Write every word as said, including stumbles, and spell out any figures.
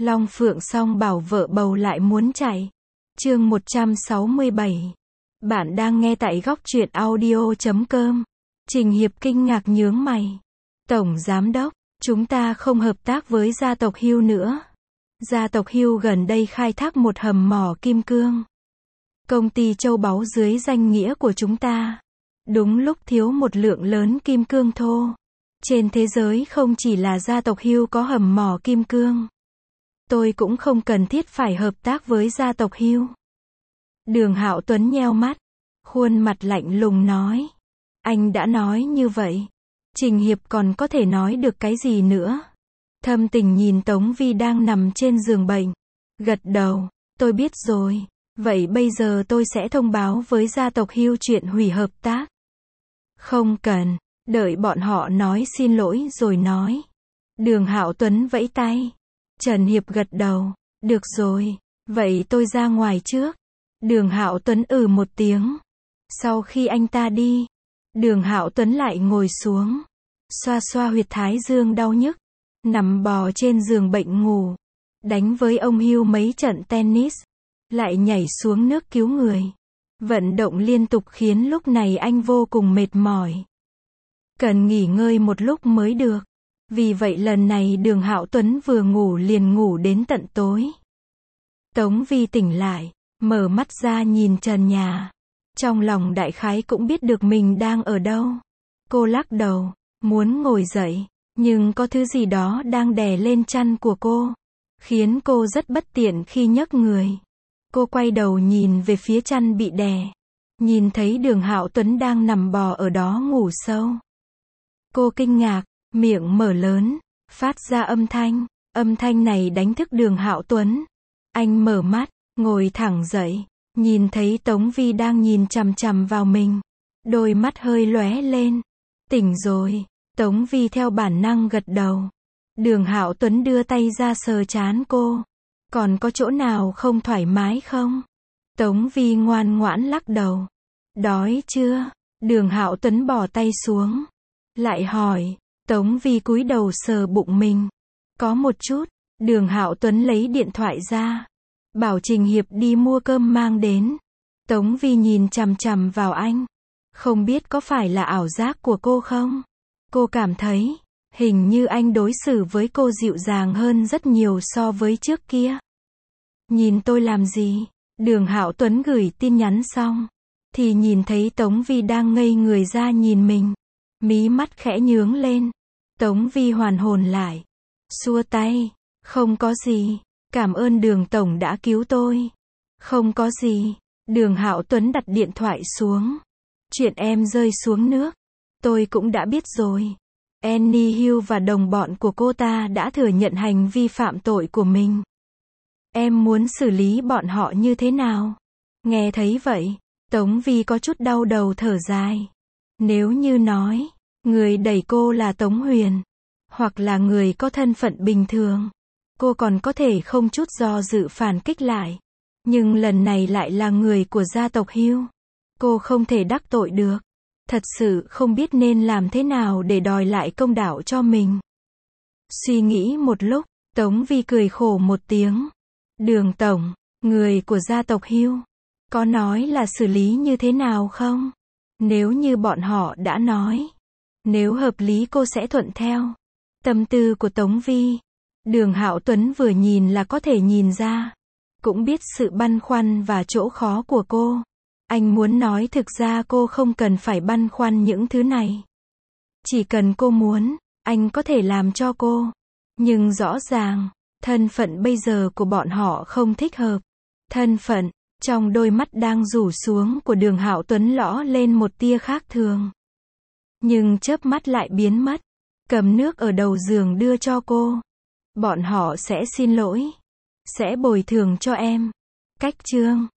Long Phượng song bảo vợ bầu lại muốn chạy. Chương một trăm sáu mươi bảy. Bạn đang nghe tại góc truyện audio chấm com. Trình Hiệp kinh ngạc nhướng mày. Tổng Giám đốc, chúng ta không hợp tác với gia tộc Hưu nữa. Gia tộc Hưu gần đây khai thác một hầm mỏ kim cương. Công ty châu báu dưới danh nghĩa của chúng ta. Đúng lúc thiếu một lượng lớn kim cương thô. Trên thế giới không chỉ là gia tộc Hưu có hầm mỏ kim cương. Tôi cũng không cần thiết phải hợp tác với gia tộc Hưu. Đường Hạo Tuấn nheo mắt, khuôn mặt lạnh lùng nói. Anh đã nói như vậy. Trình Hiệp còn có thể nói được cái gì nữa? Thâm Tình nhìn Tống Vi đang nằm trên giường bệnh. Gật đầu, tôi biết rồi. Vậy bây giờ tôi sẽ thông báo với gia tộc Hưu chuyện hủy hợp tác. Không cần, đợi bọn họ nói xin lỗi rồi nói. Đường Hạo Tuấn vẫy tay. Trần Hiệp gật đầu. Được rồi, vậy tôi ra ngoài trước. Đường Hạo Tuấn ừ một tiếng. Sau khi anh ta đi, Đường Hạo Tuấn lại ngồi xuống, xoa xoa huyệt thái dương đau nhức, nằm bò trên giường bệnh ngủ, đánh với ông Hưu mấy trận tennis, lại nhảy xuống nước cứu người. Vận động liên tục khiến lúc này anh vô cùng mệt mỏi. Cần nghỉ ngơi một lúc mới được. Vì vậy lần này Đường Hạo Tuấn vừa ngủ liền ngủ đến tận tối. Tống Vi tỉnh lại, mở mắt ra nhìn trần nhà. Trong lòng đại khái cũng biết được mình đang ở đâu. Cô lắc đầu, muốn ngồi dậy, nhưng có thứ gì đó đang đè lên chăn của cô, khiến cô rất bất tiện khi nhấc người. Cô quay đầu nhìn về phía chăn bị đè, nhìn thấy Đường Hạo Tuấn đang nằm bò ở đó ngủ sâu. Cô kinh ngạc, miệng mở lớn, phát ra âm thanh. Âm thanh này đánh thức Đường Hạo Tuấn. Anh mở mắt, ngồi thẳng dậy, nhìn thấy Tống Vi đang nhìn chằm chằm vào mình. Đôi mắt hơi lóe lên. Tỉnh rồi. Tống Vi theo bản năng gật đầu. Đường Hạo Tuấn đưa tay ra sờ trán cô. Còn có chỗ nào không thoải mái không? Tống Vi ngoan ngoãn lắc đầu. Đói chưa? Đường Hạo Tuấn bỏ tay xuống. Lại hỏi. Tống Vi cúi đầu sờ bụng mình. Có một chút. Đường Hạo Tuấn lấy điện thoại ra. Bảo Trình Hiệp đi mua cơm mang đến. Tống Vi nhìn chằm chằm vào anh. Không biết có phải là ảo giác của cô không? Cô cảm thấy, hình như anh đối xử với cô dịu dàng hơn rất nhiều so với trước kia. Nhìn tôi làm gì? Đường Hạo Tuấn gửi tin nhắn xong, thì nhìn thấy Tống Vi đang ngây người ra nhìn mình. Mí mắt khẽ nhướng lên. Tống Vi hoàn hồn lại. Xua tay. Không có gì. Cảm ơn Đường Tổng đã cứu tôi. Không có gì. Đường Hạo Tuấn đặt điện thoại xuống. Chuyện em rơi xuống nước, tôi cũng đã biết rồi. Annie Hưu và đồng bọn của cô ta đã thừa nhận hành vi phạm tội của mình. Em muốn xử lý bọn họ như thế nào? Nghe thấy vậy, Tống Vi có chút đau đầu thở dài. Nếu như nói, người đẩy cô là Tống Huyền, hoặc là người có thân phận bình thường, cô còn có thể không chút do dự phản kích lại. Nhưng lần này lại là người của gia tộc Hưu. Cô không thể đắc tội được. Thật sự không biết nên làm thế nào để đòi lại công đạo cho mình. Suy nghĩ một lúc, Tống Vi cười khổ một tiếng. Đường Tổng, người của gia tộc Hưu, có nói là xử lý như thế nào không? Nếu như bọn họ đã nói, nếu hợp lý cô sẽ thuận theo. Tâm tư của Tống Vi, Đường Hạo Tuấn vừa nhìn là có thể nhìn ra. Cũng biết sự băn khoăn và chỗ khó của cô. Anh muốn nói thực ra cô không cần phải băn khoăn những thứ này. Chỉ cần cô muốn, anh có thể làm cho cô. Nhưng rõ ràng, thân phận bây giờ của bọn họ không thích hợp. Thân phận, trong đôi mắt đang rủ xuống của Đường Hạo Tuấn lõ lên một tia khác thường. Nhưng chớp mắt lại biến mất. Cầm nước ở đầu giường đưa cho cô. Bọn họ sẽ xin lỗi. Sẽ bồi thường cho em. Cách chương.